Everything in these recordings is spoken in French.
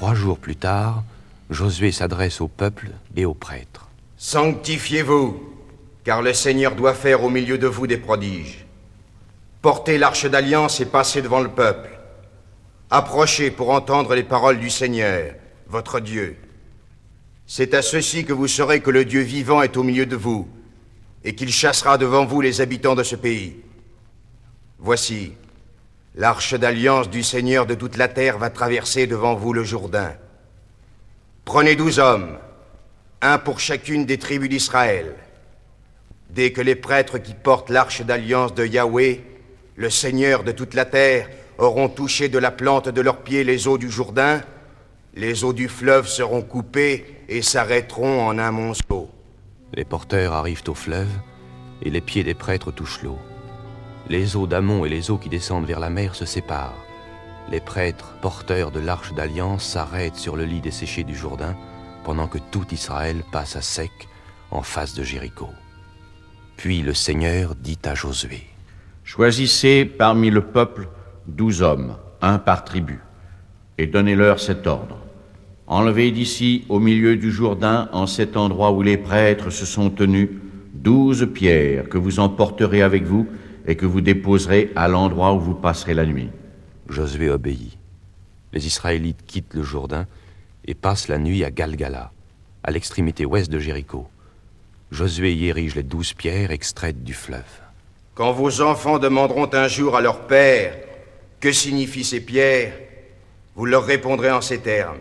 3 jours plus tard, Josué s'adresse au peuple et aux prêtres. « Sanctifiez-vous, car le Seigneur doit faire au milieu de vous des prodiges. Portez l'arche d'alliance et passez devant le peuple. Approchez pour entendre les paroles du Seigneur, votre Dieu. C'est à ceci que vous saurez que le Dieu vivant est au milieu de vous, et qu'il chassera devant vous les habitants de ce pays. Voici, l'arche d'alliance du Seigneur de toute la terre va traverser devant vous le Jourdain. Prenez 12 hommes, un pour chacune des tribus d'Israël. Dès que les prêtres qui portent l'arche d'alliance de Yahweh, le Seigneur de toute la terre, auront touché de la plante de leurs pieds les eaux du Jourdain, les eaux du fleuve seront coupées et s'arrêteront en un monceau. » Les porteurs arrivent au fleuve, et les pieds des prêtres touchent l'eau. Les eaux d'Amon et les eaux qui descendent vers la mer se séparent. Les prêtres, porteurs de l'arche d'alliance, s'arrêtent sur le lit desséché du Jourdain, pendant que tout Israël passe à sec en face de Jéricho. Puis le Seigneur dit à Josué: « Choisissez parmi le peuple 12 hommes, un par tribu, et donnez-leur cet ordre. Enlevez d'ici, au milieu du Jourdain, en cet endroit où les prêtres se sont tenus, 12 pierres que vous emporterez avec vous et que vous déposerez à l'endroit où vous passerez la nuit. » Josué obéit. Les Israélites quittent le Jourdain et passent la nuit à Galgala, à l'extrémité ouest de Jéricho. Josué y érige les 12 pierres extraites du fleuve. « Quand vos enfants demanderont un jour à leur père que signifient ces pierres, vous leur répondrez en ces termes.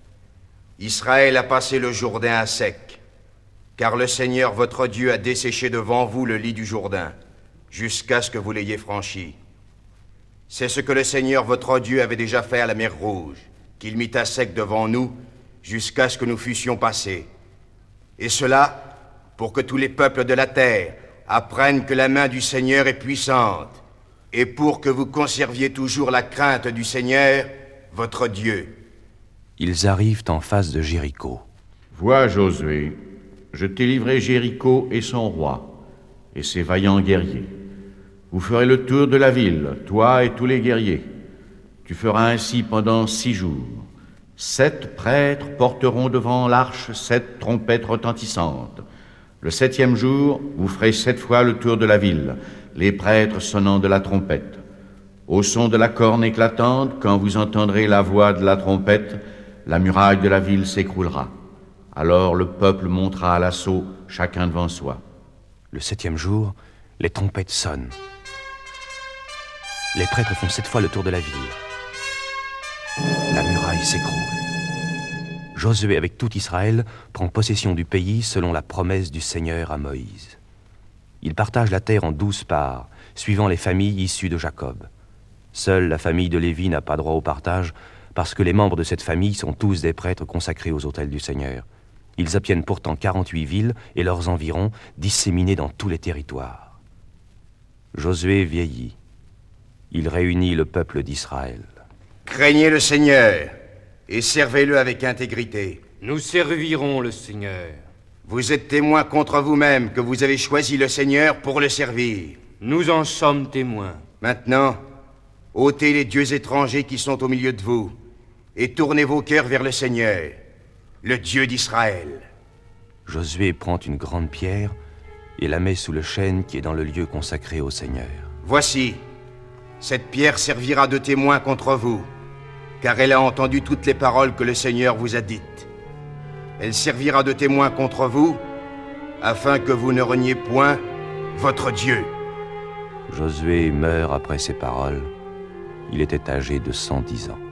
Israël a passé le Jourdain à sec, car le Seigneur votre Dieu a desséché devant vous le lit du Jourdain, jusqu'à ce que vous l'ayez franchi. C'est ce que le Seigneur votre Dieu avait déjà fait à la mer Rouge, qu'il mit à sec devant nous, jusqu'à ce que nous fussions passés. Et cela, pour que tous les peuples de la terre apprennent que la main du Seigneur est puissante, et pour que vous conserviez toujours la crainte du Seigneur, votre Dieu. » Ils arrivent en face de Jéricho. « Vois, Josué, je t'ai livré Jéricho et son roi, et ses vaillants guerriers. Vous ferez le tour de la ville, toi et tous les guerriers. Tu feras ainsi pendant 6 jours. 7 prêtres porteront devant l'arche 7 trompettes retentissantes. Le 7e jour, vous ferez 7 fois le tour de la ville, les prêtres sonnant de la trompette. Au son de la corne éclatante, quand vous entendrez la voix de la trompette, la muraille de la ville s'écroulera. Alors le peuple montera à l'assaut, chacun devant soi. » Le 7e jour, les trompettes sonnent. Les prêtres font 7 fois le tour de la ville. La muraille s'écroule. Josué, avec tout Israël, prend possession du pays selon la promesse du Seigneur à Moïse. Il partage la terre en 12 parts, suivant les familles issues de Jacob. Seule la famille de Lévi n'a pas droit au partage, parce que les membres de cette famille sont tous des prêtres consacrés aux autels du Seigneur. Ils obtiennent pourtant 48 villes et leurs environs, disséminés dans tous les territoires. Josué vieillit. Il réunit le peuple d'Israël. « Craignez le Seigneur et servez-le avec intégrité. » « Nous servirons le Seigneur. » « Vous êtes témoins contre vous-même que vous avez choisi le Seigneur pour le servir. » « Nous en sommes témoins. » « Maintenant, ôtez les dieux étrangers qui sont au milieu de vous et tournez vos cœurs vers le Seigneur, le Dieu d'Israël. » Josué prend une grande pierre et la met sous le chêne qui est dans le lieu consacré au Seigneur. « Voici, cette pierre servira de témoin contre vous, car elle a entendu toutes les paroles que le Seigneur vous a dites. Elle servira de témoin contre vous, afin que vous ne reniez point votre Dieu. » Josué meurt après ces paroles. Il était âgé de 110 ans.